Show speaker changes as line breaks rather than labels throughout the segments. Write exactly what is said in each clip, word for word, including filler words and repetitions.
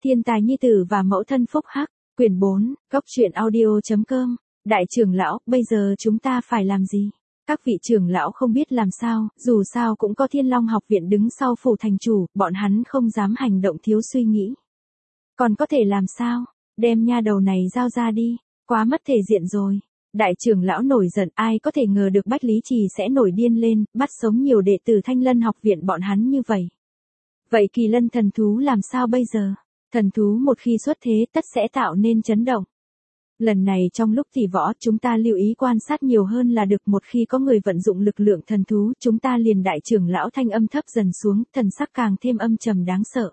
Thiên tài nhi tử và mẫu thân phúc hắc, quyển bốn, góc truyện audio chấm com. Đại trưởng lão, bây giờ chúng ta phải làm gì? Các vị trưởng lão không biết làm sao, dù sao cũng có Thiên Long học viện đứng sau phủ thành chủ, bọn hắn không dám hành động thiếu suy nghĩ. Còn có thể làm sao? Đem nha đầu này giao ra đi, quá mất thể diện rồi. Đại trưởng lão nổi giận, ai có thể ngờ được Bách Lý Trì sẽ nổi điên lên, bắt sống nhiều đệ tử Thanh Lân học viện bọn hắn như vậy. Vậy Kỳ Lân thần thú làm sao bây giờ? Thần thú một khi xuất thế tất sẽ tạo nên chấn động. Lần này trong lúc tỷ võ chúng ta lưu ý quan sát nhiều hơn là được, một khi có người vận dụng lực lượng thần thú chúng ta liền. Đại trưởng lão thanh âm thấp dần xuống, thần sắc càng thêm âm trầm đáng sợ.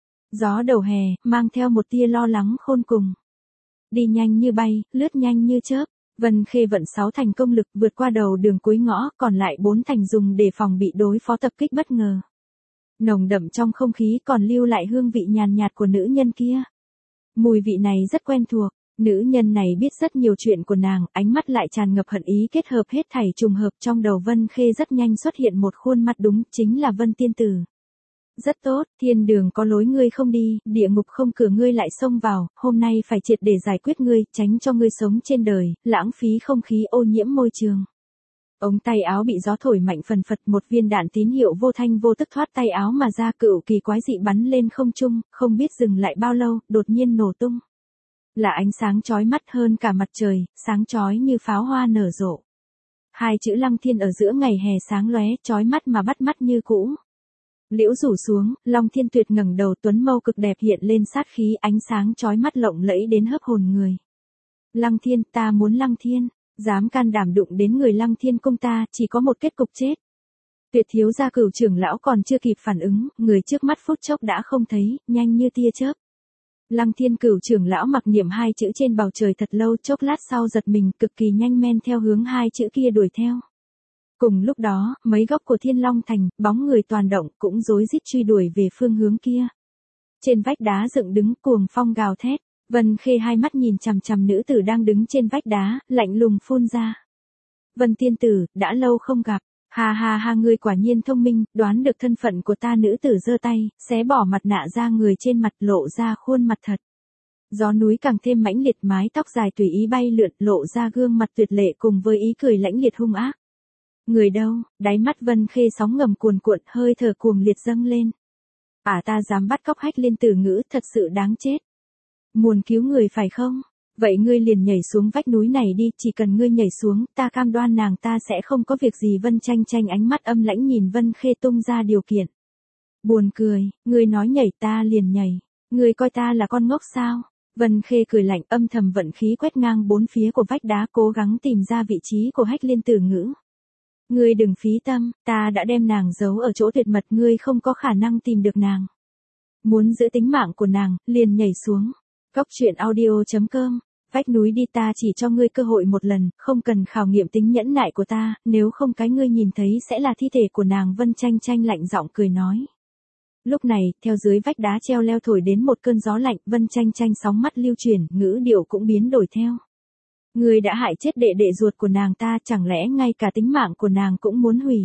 Gió đầu hè, mang theo một tia lo lắng khôn cùng. Đi nhanh như bay, lướt nhanh như chớp. Vân Khê vận sáu thành công lực vượt qua đầu đường cuối ngõ, còn lại bốn thành dùng để phòng bị đối phó tập kích bất ngờ. Nồng đậm trong không khí còn lưu lại hương vị nhàn nhạt của nữ nhân kia. Mùi vị này rất quen thuộc, nữ nhân này biết rất nhiều chuyện của nàng, ánh mắt lại tràn ngập hận ý kết hợp hết thảy trùng hợp. Trong đầu Vân Khê rất nhanh xuất hiện một khuôn mặt, đúng chính là Vân Tiên Tử. Rất tốt, thiên đường có lối ngươi không đi, địa ngục không cửa ngươi lại xông vào, hôm nay phải triệt để giải quyết ngươi, tránh cho ngươi sống trên đời, lãng phí không khí, ô nhiễm môi trường. Ống tay áo bị gió thổi mạnh phần phật, một viên đạn tín hiệu vô thanh vô tức thoát tay áo mà ra, cựu kỳ quái dị bắn lên không trung, không biết dừng lại bao lâu, đột nhiên nổ tung. Là ánh sáng chói mắt hơn cả mặt trời, sáng chói như pháo hoa nở rộ. Hai chữ Lăng Thiên ở giữa ngày hè sáng lóe, chói mắt mà bắt mắt như cũ. Liễu rủ xuống, Long Thiên Tuyệt ngẩng đầu, tuấn mâu cực đẹp hiện lên sát khí, ánh sáng chói mắt lộng lẫy đến hấp hồn người. Lăng Thiên, ta muốn Lăng Thiên, dám can đảm đụng đến người Lăng Thiên cung ta, chỉ có một kết cục chết. Tuyệt thiếu gia Cửu trưởng lão còn chưa kịp phản ứng, người trước mắt phút chốc đã không thấy, nhanh như tia chớp. Lăng Thiên Cửu trưởng lão mặc niệm hai chữ trên bầu trời thật lâu, chốc lát sau giật mình, cực kỳ nhanh men theo hướng hai chữ kia đuổi theo. Cùng lúc đó, mấy góc của Thiên Long Thành, bóng người toàn động cũng rối rít truy đuổi về phương hướng kia. Trên vách đá dựng đứng, cuồng phong gào thét, Vân Khê hai mắt nhìn chằm chằm nữ tử đang đứng trên vách đá, lạnh lùng phun ra. Vân Tiên Tử, đã lâu không gặp, ha ha ha, ngươi quả nhiên thông minh, đoán được thân phận của ta. Nữ tử giơ tay, xé bỏ mặt nạ ra người trên mặt, lộ ra khuôn mặt thật. Gió núi càng thêm mãnh liệt, mái tóc dài tùy ý bay lượn, lộ ra gương mặt tuyệt lệ cùng với ý cười lãnh liệt hung ác. Người đâu? Đáy mắt Vân Khê sóng ngầm cuồn cuộn, hơi thở cuồng liệt dâng lên. À, ta dám bắt cóc Hách Liên Tử Ngữ, thật sự đáng chết. Muốn cứu người phải không? Vậy ngươi liền nhảy xuống vách núi này đi, chỉ cần ngươi nhảy xuống, ta cam đoan nàng ta sẽ không có việc gì. Vân Tranh Tranh ánh mắt âm lãnh nhìn Vân Khê tung ra điều kiện. Buồn cười, ngươi nói nhảy ta liền nhảy, ngươi coi ta là con ngốc sao? Vân Khê cười lạnh, âm thầm vận khí quét ngang bốn phía của vách đá, cố gắng tìm ra vị trí của Hách Liên Tử Ngữ. Ngươi đừng phí tâm, ta đã đem nàng giấu ở chỗ tuyệt mật, ngươi không có khả năng tìm được nàng. Muốn giữ tính mạng của nàng, liền nhảy xuống. Góc truyện audio chấm com. Vách núi đi, ta chỉ cho ngươi cơ hội một lần, không cần khảo nghiệm tính nhẫn nại của ta, nếu không cái ngươi nhìn thấy sẽ là thi thể của nàng. Vân Tranh Tranh lạnh giọng cười nói. Lúc này, theo dưới vách đá treo leo thổi đến một cơn gió lạnh, Vân Tranh Tranh sóng mắt lưu chuyển, ngữ điệu cũng biến đổi theo. Ngươi đã hại chết đệ đệ ruột của nàng ta, chẳng lẽ ngay cả tính mạng của nàng cũng muốn hủy?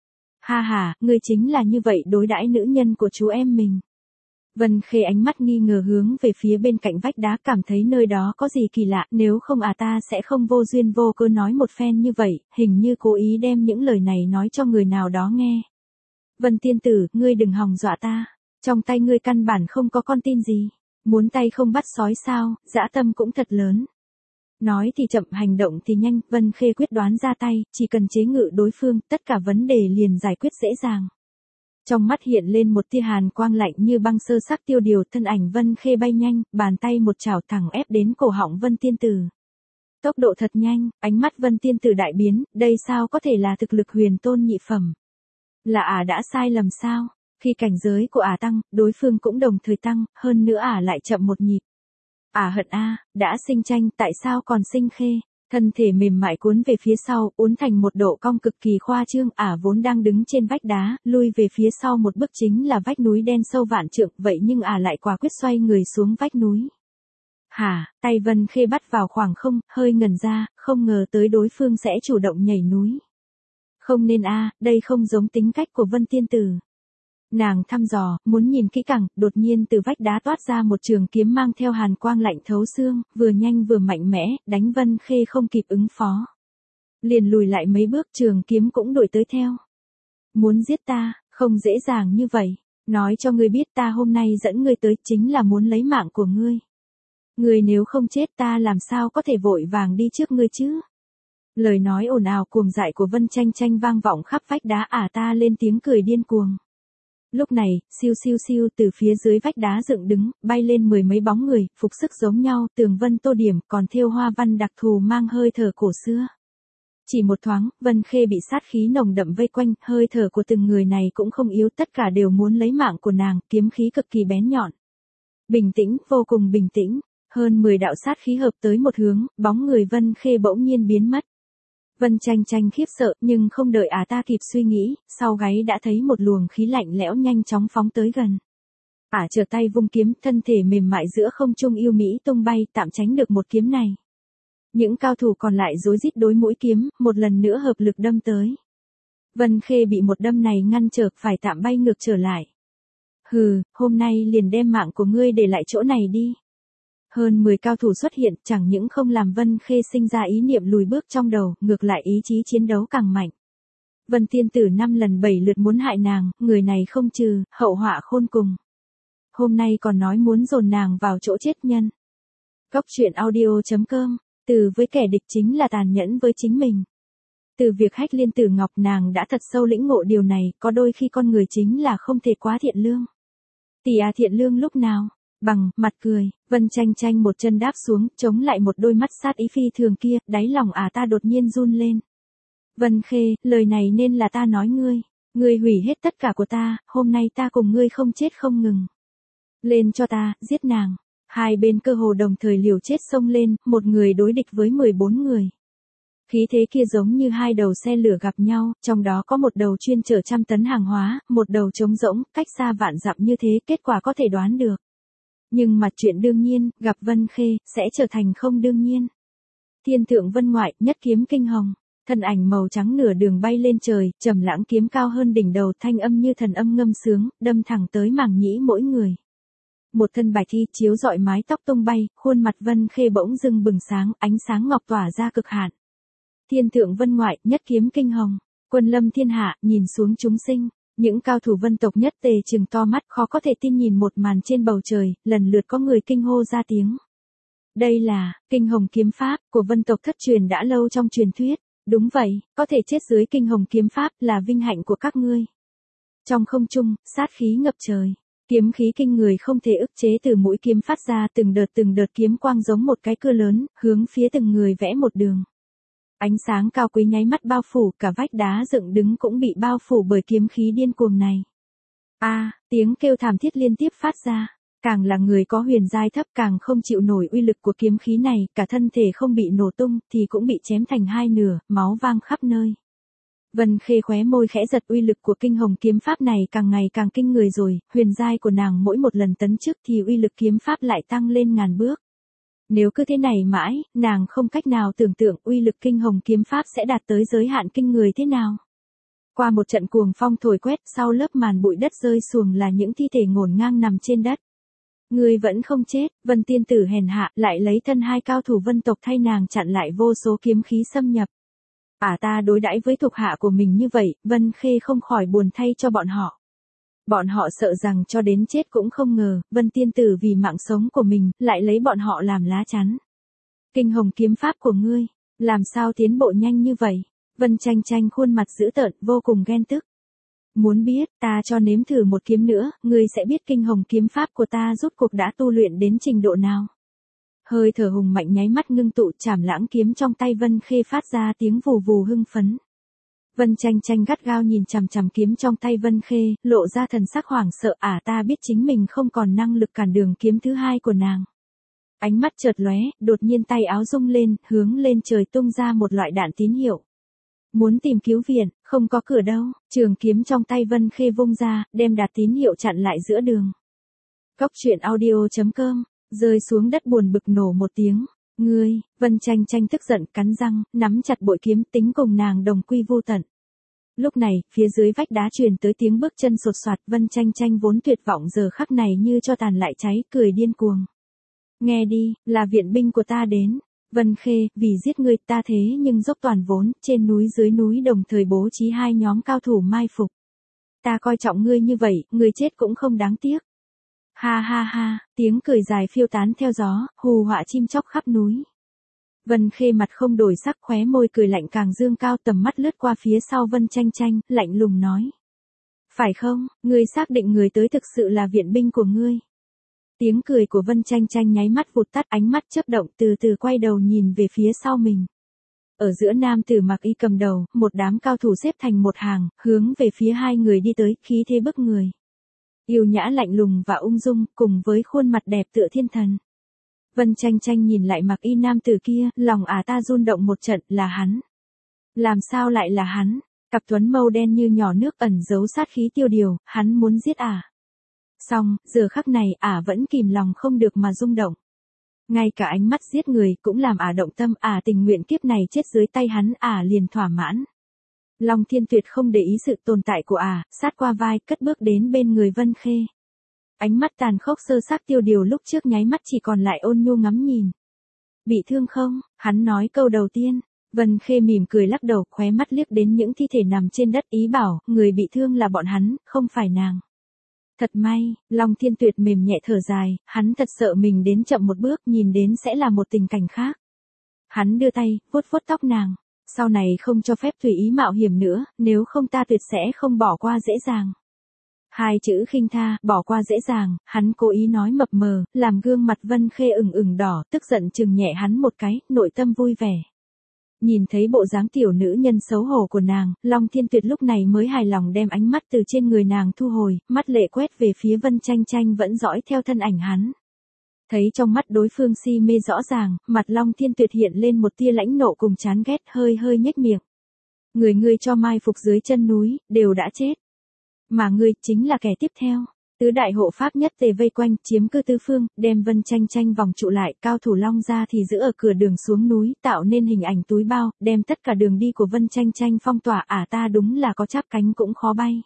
Ha ha, ngươi chính là như vậy đối đãi nữ nhân của chú em mình. Vân Khê ánh mắt nghi ngờ hướng về phía bên cạnh vách đá, cảm thấy nơi đó có gì kỳ lạ, nếu không à ta sẽ không vô duyên vô cớ nói một phen như vậy, hình như cố ý đem những lời này nói cho người nào đó nghe. Vân Tiên Tử, ngươi đừng hòng dọa ta, trong tay ngươi căn bản không có con tin gì, muốn tay không bắt sói sao, dã tâm cũng thật lớn. Nói thì chậm, hành động thì nhanh, Vân Khê quyết đoán ra tay, chỉ cần chế ngự đối phương, tất cả vấn đề liền giải quyết dễ dàng. Trong mắt hiện lên một tia hàn quang lạnh như băng, sơ sắc tiêu điều, thân ảnh Vân Khê bay nhanh, bàn tay một chảo thẳng ép đến cổ họng Vân Tiên Tử. Tốc độ thật nhanh, ánh mắt Vân Tiên Tử đại biến, đây sao có thể là thực lực huyền tôn nhị phẩm? Là ả đã sai lầm sao? Khi cảnh giới của ả tăng, đối phương cũng đồng thời tăng, hơn nữa ả lại chậm một nhịp. Ả hận a, đã sinh tranh, tại sao còn sinh khê? Thân thể mềm mại cuốn về phía sau, uốn thành một độ cong cực kỳ khoa trương. Ả vốn đang đứng trên vách đá, lui về phía sau một bước chính là vách núi đen sâu vạn trượng, vậy nhưng Ả lại quả quyết xoay người xuống vách núi. Hả? Tay Vân Khê bắt vào khoảng không, hơi ngẩn ra, không ngờ tới đối phương sẽ chủ động nhảy núi. Không nên a, đây không giống tính cách của Vân Tiên Tử. Nàng thăm dò, muốn nhìn kỹ càng, đột nhiên từ vách đá toát ra một trường kiếm mang theo hàn quang lạnh thấu xương, vừa nhanh vừa mạnh mẽ, đánh Vân Khê không kịp ứng phó. Liền lùi lại mấy bước, trường kiếm cũng đuổi tới theo. Muốn giết ta, không dễ dàng như vậy. Nói cho ngươi biết ta hôm nay dẫn ngươi tới chính là muốn lấy mạng của ngươi. Ngươi nếu không chết ta làm sao có thể vội vàng đi trước ngươi chứ? Lời nói ồn ào cuồng dại của Vân Tranh Tranh vang vọng khắp vách đá, ả ta lên tiếng cười điên cuồng. Lúc này, siêu siêu siêu từ phía dưới vách đá dựng đứng, bay lên mười mấy bóng người, phục sức giống nhau, tường vân tô điểm, còn thêu hoa văn đặc thù mang hơi thở cổ xưa. Chỉ một thoáng, Vân Khê bị sát khí nồng đậm vây quanh, hơi thở của từng người này cũng không yếu, tất cả đều muốn lấy mạng của nàng, kiếm khí cực kỳ bén nhọn. Bình tĩnh, vô cùng bình tĩnh, hơn mười đạo sát khí hợp tới một hướng, bóng người Vân Khê bỗng nhiên biến mất. Vân Tranh Tranh khiếp sợ, nhưng không đợi ả ta kịp suy nghĩ, sau gáy đã thấy một luồng khí lạnh lẽo nhanh chóng phóng tới gần. Ả trở tay vung kiếm, thân thể mềm mại giữa không trung yêu mỹ tung bay, tạm tránh được một kiếm này. Những cao thủ còn lại rối rít đối mũi kiếm, một lần nữa hợp lực đâm tới. Vân Khê bị một đâm này ngăn trở, phải tạm bay ngược trở lại. Hừ, hôm nay liền đem mạng của ngươi để lại chỗ này đi. Hơn mười cao thủ xuất hiện, chẳng những không làm Vân Khê sinh ra ý niệm lùi bước trong đầu, ngược lại ý chí chiến đấu càng mạnh. Vân tiên tử năm lần bảy lượt muốn hại nàng, người này không trừ, hậu họa khôn cùng. Hôm nay còn nói muốn dồn nàng vào chỗ chết nhân. Cốc truyện audio chấm com, từ với kẻ địch chính là tàn nhẫn với chính mình. Từ việc hách liên tử ngọc nàng đã thật sâu lĩnh ngộ điều này, có đôi khi con người chính là không thể quá thiện lương. Tỷ à thiện lương lúc nào? Bằng, mặt cười, Vân Tranh Tranh một chân đáp xuống, chống lại một đôi mắt sát ý phi thường kia, đáy lòng ả ta đột nhiên run lên. Vân Khê, lời này nên là ta nói ngươi, ngươi hủy hết tất cả của ta, hôm nay ta cùng ngươi không chết không ngừng. Lên cho ta, giết nàng. Hai bên cơ hồ đồng thời liều chết xông lên, một người đối địch với mười bốn người. Khí thế kia giống như hai đầu xe lửa gặp nhau, trong đó có một đầu chuyên chở trăm tấn hàng hóa, một đầu trống rỗng, cách xa vạn dặm như thế, kết quả có thể đoán được. Nhưng mà chuyện đương nhiên, gặp Vân Khê, sẽ trở thành không đương nhiên. Thiên thượng vân ngoại, nhất kiếm kinh hồng, thân ảnh màu trắng nửa đường bay lên trời, trầm lãng kiếm cao hơn đỉnh đầu, thanh âm như thần âm ngâm sướng, đâm thẳng tới màng nhĩ mỗi người. Một thân bạch y chiếu rọi mái tóc tung bay, khuôn mặt Vân Khê bỗng dưng bừng sáng, ánh sáng ngọc tỏa ra cực hạn. Thiên thượng vân ngoại, nhất kiếm kinh hồng, quân lâm thiên hạ, nhìn xuống chúng sinh. Những cao thủ vân tộc nhất tề trừng to mắt, khó có thể tin nhìn một màn trên bầu trời, lần lượt có người kinh hô ra tiếng. Đây là kinh hồng kiếm pháp của vân tộc thất truyền đã lâu trong truyền thuyết. Đúng vậy, có thể chết dưới kinh hồng kiếm pháp là vinh hạnh của các ngươi. Trong không trung, sát khí ngập trời. Kiếm khí kinh người không thể ức chế từ mũi kiếm phát ra, từng đợt từng đợt kiếm quang giống một cái cưa lớn, hướng phía từng người vẽ một đường. Ánh sáng cao quý nháy mắt bao phủ, cả vách đá dựng đứng cũng bị bao phủ bởi kiếm khí điên cuồng này. A, à, tiếng kêu thảm thiết liên tiếp phát ra, càng là người có huyền giai thấp càng không chịu nổi uy lực của kiếm khí này, cả thân thể không bị nổ tung thì cũng bị chém thành hai nửa, máu vang khắp nơi. Vân Khê khóe môi khẽ giật, uy lực của kinh hồng kiếm pháp này càng ngày càng kinh người rồi, huyền giai của nàng mỗi một lần tấn chức thì uy lực kiếm pháp lại tăng lên ngàn bước. Nếu cứ thế này mãi, nàng không cách nào tưởng tượng uy lực kinh hồng kiếm pháp sẽ đạt tới giới hạn kinh người thế nào. Qua một trận cuồng phong thổi quét, sau lớp màn bụi đất rơi xuồng là những thi thể ngổn ngang nằm trên đất. Ngươi vẫn không chết, Vân tiên tử hèn hạ, lại lấy thân hai cao thủ vân tộc thay nàng chặn lại vô số kiếm khí xâm nhập. Ả ta đối đãi với thuộc hạ của mình như vậy, Vân Khê không khỏi buồn thay cho bọn họ. Bọn họ sợ rằng cho đến chết cũng không ngờ, Vân tiên tử vì mạng sống của mình, lại lấy bọn họ làm lá chắn. Kinh hồng kiếm pháp của ngươi, làm sao tiến bộ nhanh như vậy? Vân Tranh Tranh khuôn mặt dữ tợn, vô cùng ghen tức. Muốn biết, ta cho nếm thử một kiếm nữa, ngươi sẽ biết kinh hồng kiếm pháp của ta rốt cuộc đã tu luyện đến trình độ nào. Hơi thở hùng mạnh nháy mắt ngưng tụ, chảm lãng kiếm trong tay Vân Khê phát ra tiếng vù vù hưng phấn. Vân Tranh Tranh gắt gao nhìn chằm chằm kiếm trong tay Vân Khê, lộ ra thần sắc hoảng sợ, ả ta biết chính mình không còn năng lực cản đường kiếm thứ hai của nàng. Ánh mắt chợt lóe, đột nhiên tay áo rung lên, hướng lên trời tung ra một loại đạn tín hiệu. Muốn tìm cứu viện, không có cửa đâu, trường kiếm trong tay Vân Khê vung ra, đem đạn tín hiệu chặn lại giữa đường. Cốc truyện audio chấm com, rơi xuống đất buồn bực nổ một tiếng. Ngươi, Vân Tranh Tranh tức giận cắn răng, nắm chặt bội kiếm tính cùng nàng đồng quy vô tận. Lúc này, phía dưới vách đá truyền tới tiếng bước chân sột soạt, Vân Chanh Chanh vốn tuyệt vọng giờ khắc này như cho tàn lại cháy, cười điên cuồng. Nghe đi, là viện binh của ta đến. Vân Khê, vì giết ngươi ta thế nhưng dốc toàn vốn, trên núi dưới núi đồng thời bố trí hai nhóm cao thủ mai phục. Ta coi trọng ngươi như vậy, ngươi chết cũng không đáng tiếc. Ha ha ha, tiếng cười dài phiêu tán theo gió, hù họa chim chóc khắp núi. Vân Khê mặt không đổi sắc, khóe môi cười lạnh càng dương cao, tầm mắt lướt qua phía sau Vân Chanh Chanh, lạnh lùng nói. Phải không, ngươi xác định người tới thực sự là viện binh của ngươi. Tiếng cười của Vân Chanh Chanh nháy mắt vụt tắt, ánh mắt chớp động, từ từ quay đầu nhìn về phía sau mình. Ở giữa nam tử mặc y cầm đầu, một đám cao thủ xếp thành một hàng, hướng về phía hai người đi tới, khí thế bức người. Yêu nhã lạnh lùng và ung dung, cùng với khuôn mặt đẹp tựa thiên thần. Vân Chanh Chanh nhìn lại mặc y nam tử kia, lòng ả ta run động một trận, là hắn. Làm sao lại là hắn? Cặp tuấn mâu đen như nhỏ nước ẩn giấu sát khí tiêu điều, hắn muốn giết ả. Xong, giờ khắc này ả vẫn kìm lòng không được mà rung động. Ngay cả ánh mắt giết người cũng làm ả động tâm, ả tình nguyện kiếp này chết dưới tay hắn, ả liền thỏa mãn. Long Thiên Tuyệt không để ý sự tồn tại của ả, sát qua vai, cất bước đến bên người Vân Khê. Ánh mắt tàn khốc sơ xác tiêu điều lúc trước nháy mắt chỉ còn lại ôn nhu ngắm nhìn. Bị thương không? Hắn nói câu đầu tiên. Vân Khê mỉm cười lắc đầu, khóe mắt liếc đến những thi thể nằm trên đất, ý bảo, người bị thương là bọn hắn, không phải nàng. Thật may, Long Thiên Tuyệt mềm nhẹ thở dài, hắn thật sợ mình đến chậm một bước, nhìn đến sẽ là một tình cảnh khác. Hắn đưa tay, vuốt vuốt tóc nàng. Sau này không cho phép tùy ý mạo hiểm nữa, nếu không ta tuyệt sẽ không bỏ qua dễ dàng. Hai chữ khinh tha, bỏ qua dễ dàng, hắn cố ý nói mập mờ, làm gương mặt Vân Khê ửng ửng đỏ, tức giận chừng nhẹ hắn một cái, nội tâm vui vẻ. Nhìn thấy bộ dáng tiểu nữ nhân xấu hổ của nàng, Long Thiên Tuyệt lúc này mới hài lòng đem ánh mắt từ trên người nàng thu hồi, mắt lệ quét về phía Vân Chanh Chanh vẫn dõi theo thân ảnh hắn. Thấy trong mắt đối phương si mê rõ ràng, mặt Long Thiên Tuyệt hiện lên một tia lãnh nộ cùng chán ghét, hơi hơi nhếch miệng. Người ngươi cho mai phục dưới chân núi, đều đã chết. Mà ngươi, chính là kẻ tiếp theo. Tứ đại hộ pháp nhất tề vây quanh, chiếm cư tứ phương, đem Vân Chanh Chanh vòng trụ lại, cao thủ Long ra thì giữ ở cửa đường xuống núi, tạo nên hình ảnh túi bao, đem tất cả đường đi của Vân Chanh Chanh phong tỏa, ả ta đúng là có chắp cánh cũng khó bay.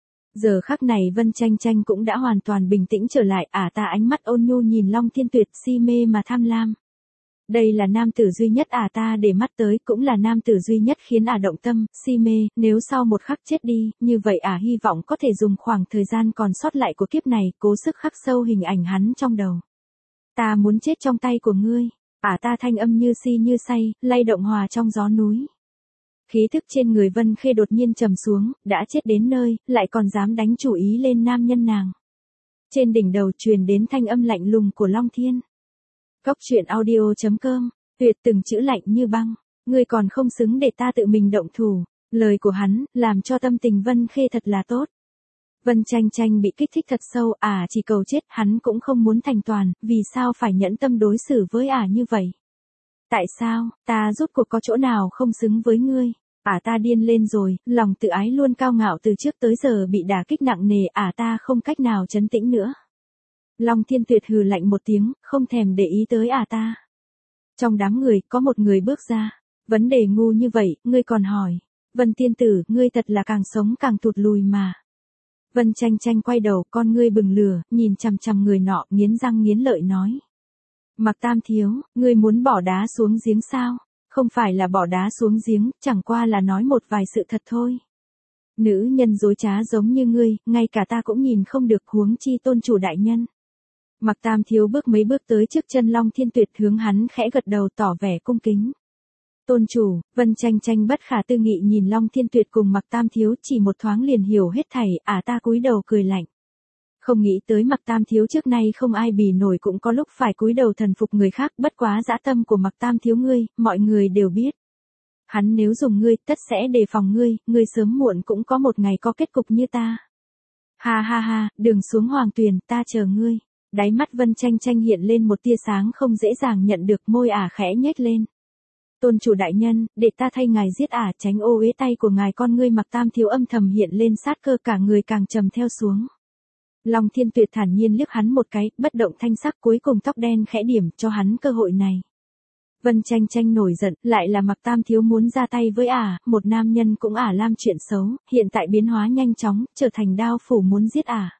Giờ khắc này Vân Chanh Chanh cũng đã hoàn toàn bình tĩnh trở lại, ả ta ánh mắt ôn nhu nhìn Long Thiên Tuyệt, si mê mà tham lam. Đây là nam tử duy nhất ả ta để mắt tới, cũng là nam tử duy nhất khiến ả động tâm, si mê, nếu sau một khắc chết đi, như vậy ả hy vọng có thể dùng khoảng thời gian còn sót lại của kiếp này, cố sức khắc sâu hình ảnh hắn trong đầu. Ta muốn chết trong tay của ngươi, ả ta thanh âm như si như say, lay động hòa trong gió núi. Khí thức trên người Vân Khê đột nhiên trầm xuống, đã chết đến nơi, lại còn dám đánh chủ ý lên nam nhân nàng. Trên đỉnh đầu truyền đến thanh âm lạnh lùng của Long Thiên. Cốc truyện audio chấm com, tuyệt từng chữ lạnh như băng, ngươi còn không xứng để ta tự mình động thủ. Lời của hắn, làm cho tâm tình Vân Khê thật là tốt. Vân Chanh Chanh bị kích thích thật sâu, ả chỉ cầu chết, hắn cũng không muốn thành toàn, vì sao phải nhẫn tâm đối xử với ả như vậy? Tại sao, ta rốt cuộc có chỗ nào không xứng với ngươi? Ả ta điên lên rồi, lòng tự ái luôn cao ngạo từ trước tới giờ bị đả kích nặng nề, ả ta không cách nào trấn tĩnh nữa. Long Thiên Tuyệt hừ lạnh một tiếng, không thèm để ý tới ả ta. Trong đám người, có một người bước ra. Vấn đề ngu như vậy, ngươi còn hỏi. Vân tiên tử, ngươi thật là càng sống càng tụt lùi mà. Vân Chanh Chanh quay đầu, con ngươi bừng lửa, nhìn chằm chằm người nọ, nghiến răng nghiến lợi nói. Mặc Tam thiếu, ngươi muốn bỏ đá xuống giếng sao? Không phải là bỏ đá xuống giếng, chẳng qua là nói một vài sự thật thôi. Nữ nhân dối trá giống như ngươi, ngay cả ta cũng nhìn không được, huống chi tôn chủ đại nhân. Mặc Tam thiếu bước mấy bước tới trước chân Long Thiên Tuyệt, hướng hắn khẽ gật đầu tỏ vẻ cung kính. Tôn chủ, Vân Chanh Chanh bất khả tư nghị nhìn Long Thiên Tuyệt cùng Mặc Tam thiếu, chỉ một thoáng liền hiểu hết thảy, ả ta cúi đầu cười lạnh. Không nghĩ tới Mặc Tam thiếu trước nay không ai bì nổi, cũng có lúc phải cúi đầu thần phục người khác, bất quá dã tâm của Mặc Tam thiếu ngươi, mọi người đều biết. Hắn nếu dùng ngươi, tất sẽ đề phòng ngươi, ngươi sớm muộn cũng có một ngày có kết cục như ta. Ha ha ha, đường xuống hoàng tuyền, ta chờ ngươi. Đáy mắt Vân Chanh Chanh hiện lên một tia sáng không dễ dàng nhận được, môi ả khẽ nhếch lên. Tôn chủ đại nhân, để ta thay ngài giết ả, tránh ô uế tay của ngài. Con ngươi Mặc Tam thiếu âm thầm hiện lên sát cơ, cả người càng trầm theo xuống. Long Thiên Tuyệt thản nhiên liếc hắn một cái, bất động thanh sắc, cuối cùng tóc đen khẽ điểm cho hắn cơ hội này. Vân Tranh Tranh nổi giận, lại là Mạc Tam Thiếu muốn ra tay với ả, một nam nhân cũng ả làm chuyện xấu, hiện tại biến hóa nhanh chóng, trở thành đao phủ muốn giết ả.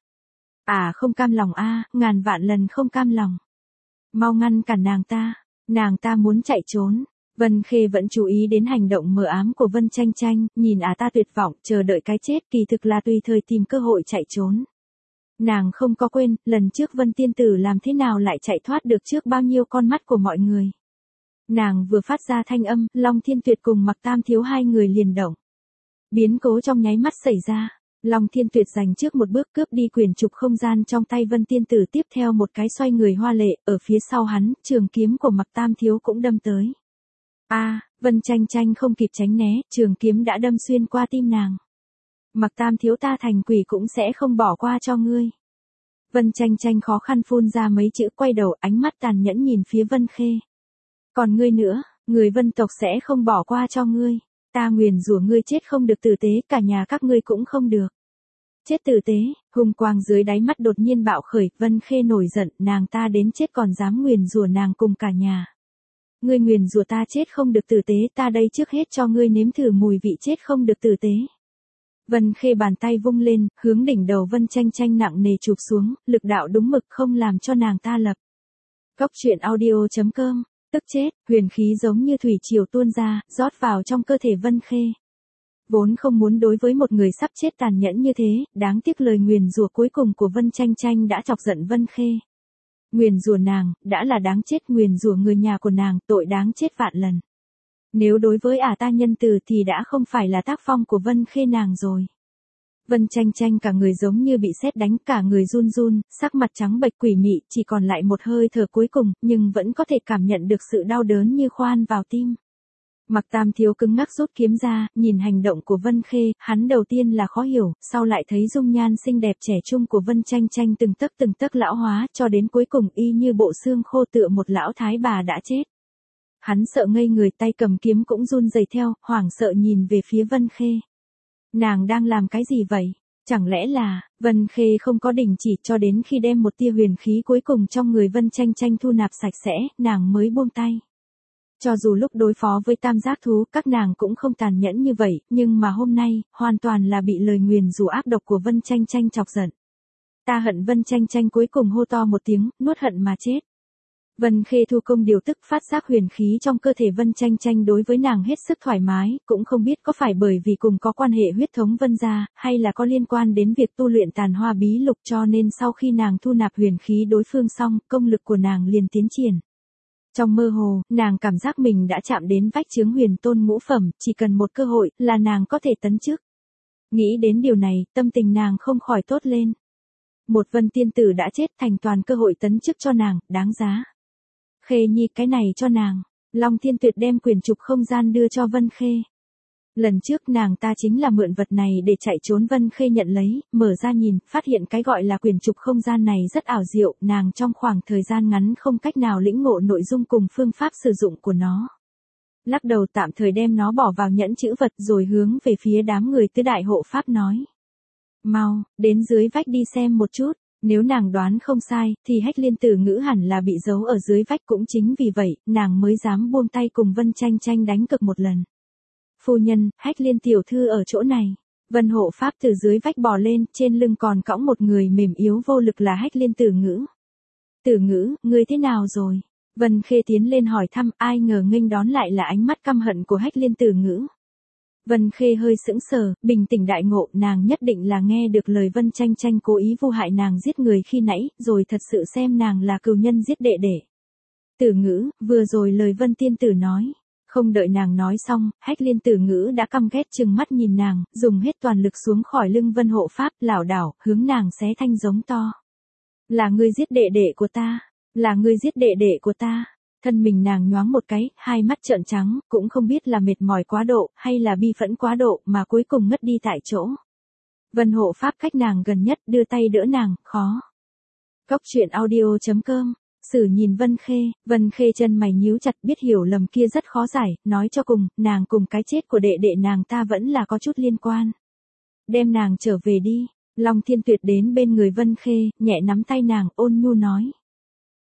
Ả không cam lòng a, ngàn vạn lần không cam lòng. Mau ngăn cản nàng ta, nàng ta muốn chạy trốn. Vân Khê vẫn chú ý đến hành động mờ ám của Vân Tranh Tranh, nhìn ả ta tuyệt vọng, chờ đợi cái chết, kỳ thực là tùy thời tìm cơ hội chạy trốn. Nàng không có quên, lần trước Vân Tiên Tử làm thế nào lại chạy thoát được trước bao nhiêu con mắt của mọi người. Nàng vừa phát ra thanh âm, Long Thiên Tuyệt cùng Mạc Tam Thiếu hai người liền động. Biến cố trong nháy mắt xảy ra, Long Thiên Tuyệt giành trước một bước cướp đi quyền trục không gian trong tay Vân Tiên Tử, tiếp theo một cái xoay người hoa lệ, ở phía sau hắn, trường kiếm của Mạc Tam Thiếu cũng đâm tới. A, à, Vân Tranh Tranh không kịp tránh né, trường kiếm đã đâm xuyên qua tim nàng. Mạc Tam Thiếu, ta thành quỷ cũng sẽ không bỏ qua cho ngươi. Vân Tranh Tranh khó khăn phun ra mấy chữ, quay đầu, ánh mắt tàn nhẫn nhìn phía Vân Khê. Còn ngươi nữa, người Vân tộc sẽ không bỏ qua cho ngươi. Ta nguyền rủa ngươi chết không được tử tế, cả nhà các ngươi cũng không được. Chết tử tế, hung quang dưới đáy mắt đột nhiên bạo khởi, Vân Khê nổi giận, nàng ta đến chết còn dám nguyền rủa nàng cùng cả nhà. Ngươi nguyền rủa ta chết không được tử tế, ta đây trước hết cho ngươi nếm thử mùi vị chết không được tử tế. Vân Khê bàn tay vung lên, hướng đỉnh đầu Vân Tranh Tranh nặng nề chụp xuống, lực đạo đúng mực không làm cho nàng ta lập. Góc truyện audio chấm com. Tức chết, huyền khí giống như thủy triều tuôn ra, rót vào trong cơ thể Vân Khê. Vốn không muốn đối với một người sắp chết tàn nhẫn như thế, đáng tiếc lời nguyền rủa cuối cùng của Vân Tranh Tranh đã chọc giận Vân Khê. Nguyền rủa nàng, đã là đáng chết, nguyền rủa người nhà của nàng, tội đáng chết vạn lần. Nếu đối với ả ta nhân từ thì đã không phải là tác phong của Vân Khê nàng rồi. Vân Tranh Tranh cả người giống như bị sét đánh, cả người run run, sắc mặt trắng bệch quỷ mị, chỉ còn lại một hơi thở cuối cùng, nhưng vẫn có thể cảm nhận được sự đau đớn như khoan vào tim. Mạc Tam Thiếu cứng ngắc rút kiếm ra, nhìn hành động của Vân Khê, hắn đầu tiên là khó hiểu, sau lại thấy dung nhan xinh đẹp trẻ trung của Vân Tranh Tranh từng tấc từng tấc lão hóa, cho đến cuối cùng y như bộ xương khô tựa một lão thái bà đã chết. Hắn sợ ngây người, tay cầm kiếm cũng run rẩy theo, hoảng sợ nhìn về phía Vân Khê. Nàng đang làm cái gì vậy? Chẳng lẽ là, Vân Khê không có đình chỉ cho đến khi đem một tia huyền khí cuối cùng trong người Vân Tranh Tranh thu nạp sạch sẽ, nàng mới buông tay. Cho dù lúc đối phó với tam giác thú, các nàng cũng không tàn nhẫn như vậy, nhưng mà hôm nay, hoàn toàn là bị lời nguyền rủa ác độc của Vân Tranh Tranh chọc giận. Ta hận. Vân Tranh Tranh cuối cùng hô to một tiếng, nuốt hận mà chết. Vân Khê thu công điều tức, phát giác huyền khí trong cơ thể Vân Tranh Tranh đối với nàng hết sức thoải mái, cũng không biết có phải bởi vì cùng có quan hệ huyết thống Vân gia, hay là có liên quan đến việc tu luyện tàn hoa bí lục, cho nên sau khi nàng thu nạp huyền khí đối phương xong, công lực của nàng liền tiến triển. Trong mơ hồ, nàng cảm giác mình đã chạm đến vách chướng huyền tôn ngũ phẩm, chỉ cần một cơ hội là nàng có thể tấn chức. Nghĩ đến điều này, tâm tình nàng không khỏi tốt lên. Một Vân tiên tử đã chết, thành toàn cơ hội tấn chức cho nàng, đáng giá. Khê Nhi, cái này cho nàng. Long Thiên Tuyệt đem quyền trục không gian đưa cho Vân Khê. Lần trước nàng ta chính là mượn vật này để chạy trốn, Vân Khê nhận lấy, mở ra nhìn, phát hiện cái gọi là quyền trục không gian này rất ảo diệu, nàng trong khoảng thời gian ngắn không cách nào lĩnh ngộ nội dung cùng phương pháp sử dụng của nó. Lắc đầu tạm thời đem nó bỏ vào nhẫn chữ vật rồi hướng về phía đám người tứ đại hộ pháp nói. Mau, đến dưới vách đi xem một chút. Nếu nàng đoán không sai, thì Hách Liên Tử Ngữ hẳn là bị giấu ở dưới vách, cũng chính vì vậy, nàng mới dám buông tay cùng Vân Tranh Tranh đánh cược một lần. Phu nhân, Hách Liên tiểu thư ở chỗ này. Vân hộ pháp từ dưới vách bò lên, trên lưng còn cõng một người mềm yếu vô lực là Hách Liên Tử Ngữ. Tử Ngữ, ngươi thế nào rồi? Vân Khê tiến lên hỏi thăm, ai ngờ nghênh đón lại là ánh mắt căm hận của Hách Liên Tử Ngữ. Vân Khê hơi sững sờ, bình tĩnh đại ngộ, nàng nhất định là nghe được lời Vân Tranh Tranh cố ý vu hại nàng giết người khi nãy, rồi thật sự xem nàng là cừu nhân giết đệ đệ. Tử Ngữ, vừa rồi lời Vân tiên tử nói. Không đợi nàng nói xong, Hách Liên Tử Ngữ đã căm ghét trừng mắt nhìn nàng, dùng hết toàn lực xuống khỏi lưng Vân hộ pháp, lảo đảo, hướng nàng xé thanh giống to. Là ngươi giết đệ đệ của ta, là ngươi giết đệ đệ của ta. Thân mình nàng nhoáng một cái, hai mắt trợn trắng, cũng không biết là mệt mỏi quá độ, hay là bi phẫn quá độ, mà cuối cùng ngất đi tại chỗ. Vân hộ pháp cách nàng gần nhất, đưa tay đỡ nàng, khó. Góc truyện audio chấm com. Sử nhìn Vân Khê, Vân Khê chân mày nhíu chặt, biết hiểu lầm kia rất khó giải, nói cho cùng, nàng cùng cái chết của đệ đệ nàng ta vẫn là có chút liên quan. Đem nàng trở về đi. Long Thiên Tuyệt đến bên người Vân Khê, nhẹ nắm tay nàng, ôn nhu nói.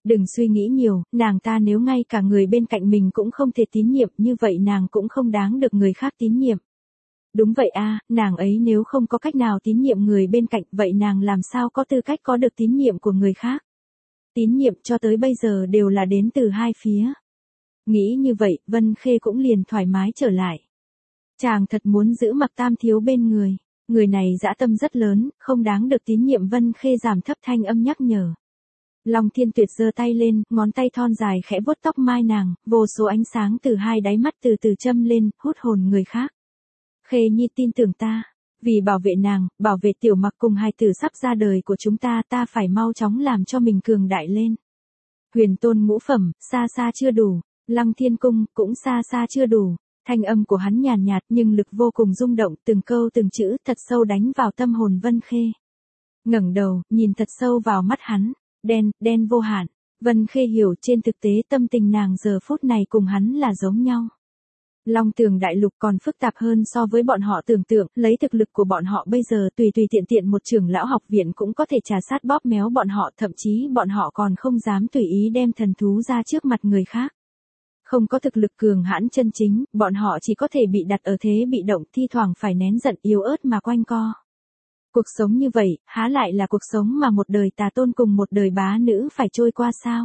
Đừng suy nghĩ nhiều, nàng ta nếu ngay cả người bên cạnh mình cũng không thể tín nhiệm, như vậy nàng cũng không đáng được người khác tín nhiệm. Đúng vậy a, nàng ấy nếu không có cách nào tín nhiệm người bên cạnh, vậy nàng làm sao có tư cách có được tín nhiệm của người khác? Tín nhiệm cho tới bây giờ đều là đến từ hai phía. Nghĩ như vậy, Vân Khê cũng liền thoải mái trở lại. Chàng thật muốn giữ Mặc Tam Thiếu bên người. Người này dã tâm rất lớn, không đáng được tín nhiệm. Vân Khê giảm thấp thanh âm nhắc nhở. Long Thiên Tuyệt giơ tay lên, ngón tay thon dài khẽ vuốt tóc mai nàng, vô số ánh sáng từ hai đáy mắt từ từ châm lên, hút hồn người khác. Khê Nhi tin tưởng ta. Vì bảo vệ nàng, bảo vệ Tiểu Mặc cùng hài tử sắp ra đời của chúng ta, ta phải mau chóng làm cho mình cường đại lên. Huyền tôn ngũ phẩm, xa xa chưa đủ. Lăng Thiên Cung, cũng xa xa chưa đủ. Thanh âm của hắn nhàn nhạt, nhạt nhưng lực vô cùng rung động, từng câu từng chữ thật sâu đánh vào tâm hồn Vân Khê. Ngẩng đầu, nhìn thật sâu vào mắt hắn, đen, đen vô hạn. Vân Khê hiểu trên thực tế tâm tình nàng giờ phút này cùng hắn là giống nhau. Long Tường Đại Lục còn phức tạp hơn so với bọn họ tưởng tượng, lấy thực lực của bọn họ bây giờ tùy tùy tiện tiện một trưởng lão học viện cũng có thể trà sát bóp méo bọn họ, thậm chí bọn họ còn không dám tùy ý đem thần thú ra trước mặt người khác. Không có thực lực cường hãn chân chính, bọn họ chỉ có thể bị đặt ở thế bị động, thi thoảng phải nén giận yếu ớt mà quanh co. Cuộc sống như vậy, há lại là cuộc sống mà một đời tà tôn cùng một đời bá nữ phải trôi qua sao?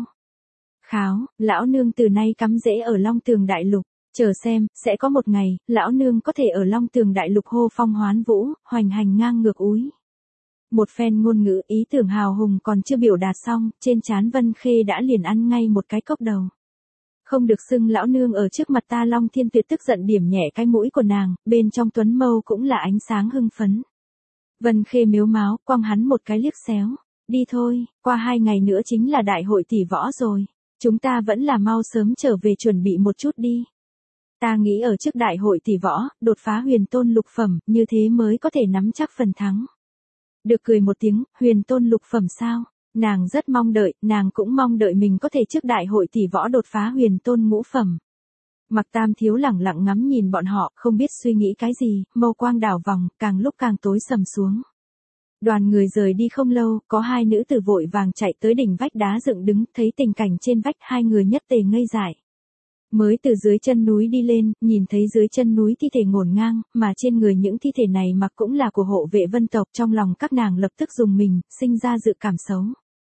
Kháo, lão nương từ nay cắm rễ ở Long Tường Đại Lục, chờ xem, sẽ có một ngày, lão nương có thể ở Long Tường Đại Lục hô phong hoán vũ, hoành hành ngang ngược úi. Một phen ngôn ngữ ý tưởng hào hùng còn chưa biểu đạt xong, trên trán Vân Khê đã liền ăn ngay một cái cốc đầu. Không được xưng lão nương ở trước mặt ta. Long Thiên Tuyệt tức giận điểm nhẹ cái mũi của nàng, bên trong tuấn mâu cũng là ánh sáng hưng phấn. Vân Khê mếu máo, quăng hắn một cái liếc xéo. Đi thôi, qua hai ngày nữa chính là đại hội tỷ võ rồi. Chúng ta vẫn là mau sớm trở về chuẩn bị một chút đi. Ta nghĩ ở trước đại hội tỷ võ, đột phá huyền tôn lục phẩm, như thế mới có thể nắm chắc phần thắng. Được cười một tiếng, huyền tôn lục phẩm sao? Nàng rất mong đợi, nàng cũng mong đợi mình có thể trước đại hội tỷ võ đột phá huyền tôn ngũ phẩm. Mặc Tam Thiếu lẳng lặng ngắm nhìn bọn họ, không biết suy nghĩ cái gì, mâu quang đảo vòng, càng lúc càng tối sầm xuống. Đoàn người rời đi không lâu, có hai nữ tử vội vàng chạy tới đỉnh vách đá dựng đứng, thấy tình cảnh trên vách, hai người nhất tề ngây dại. Mới từ dưới chân núi đi lên, nhìn thấy dưới chân núi thi thể ngổn ngang, mà trên người những thi thể này mặc cũng là của hộ vệ Vân tộc, trong lòng các nàng lập tức rùng mình, sinh ra dự cảm xấu.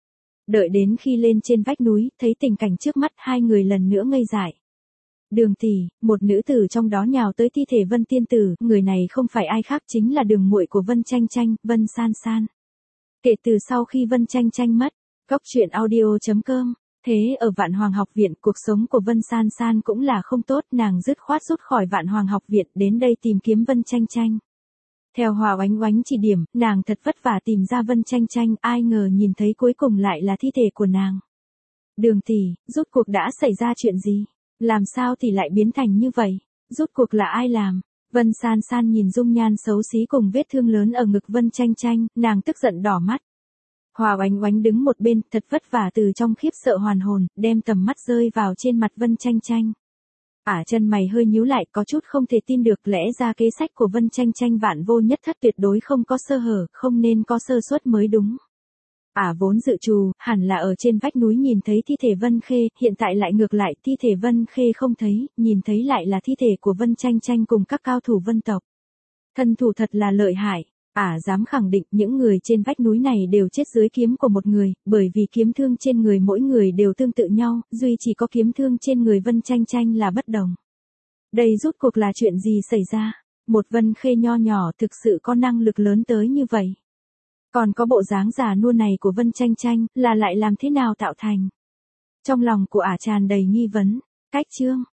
Đợi đến khi lên trên vách núi, thấy tình cảnh trước mắt, hai người lần nữa ngây dại. Đường tỷ, một nữ tử trong đó nhào tới thi thể Vân tiên tử, người này không phải ai khác chính là đường muội của Vân Tranh Tranh, Vân San San. Kể từ sau khi Vân Tranh Tranh mất, Cốc Truyện Audio chấm com. Thế ở Vạn Hoàng học viện, cuộc sống của Vân San San cũng là không tốt, nàng dứt khoát rút khỏi Vạn Hoàng học viện, đến đây tìm kiếm Vân Tranh Tranh. Theo Hòa Oánh Oánh chỉ điểm, nàng thật vất vả tìm ra Vân Tranh Tranh, ai ngờ nhìn thấy cuối cùng lại là thi thể của nàng. Đường tỷ, rốt cuộc đã xảy ra chuyện gì? Làm sao thì lại biến thành như vậy? Rốt cuộc là ai làm? Vân San San nhìn dung nhan xấu xí cùng vết thương lớn ở ngực Vân Tranh Tranh, nàng tức giận đỏ mắt. Hòa Oánh Oánh đứng một bên, thật vất vả từ trong khiếp sợ hoàn hồn, đem tầm mắt rơi vào trên mặt Vân Tranh Tranh. Ả à, chân mày hơi nhíu lại, có chút không thể tin được, lẽ ra kế sách của Vân Tranh Tranh vạn vô nhất thất, tuyệt đối không có sơ hở, không nên có sơ suất mới đúng. Ả à, vốn dự trù, hẳn là ở trên vách núi nhìn thấy thi thể Vân Khê, hiện tại lại ngược lại, thi thể Vân Khê không thấy, nhìn thấy lại là thi thể của Vân Tranh Tranh cùng các cao thủ Vân tộc. Thân thủ thật là lợi hại. Ả à, dám khẳng định những người trên vách núi này đều chết dưới kiếm của một người, bởi vì kiếm thương trên người mỗi người đều tương tự nhau, duy chỉ có kiếm thương trên người Vân Tranh Tranh là bất đồng. Đây rốt cuộc là chuyện gì xảy ra? Một Vân Khê nho nhỏ thực sự có năng lực lớn tới như vậy. Còn có bộ dáng già nua này của Vân Tranh Tranh, là lại làm thế nào tạo thành? Trong lòng của Ả tràn đầy nghi vấn. Cách chương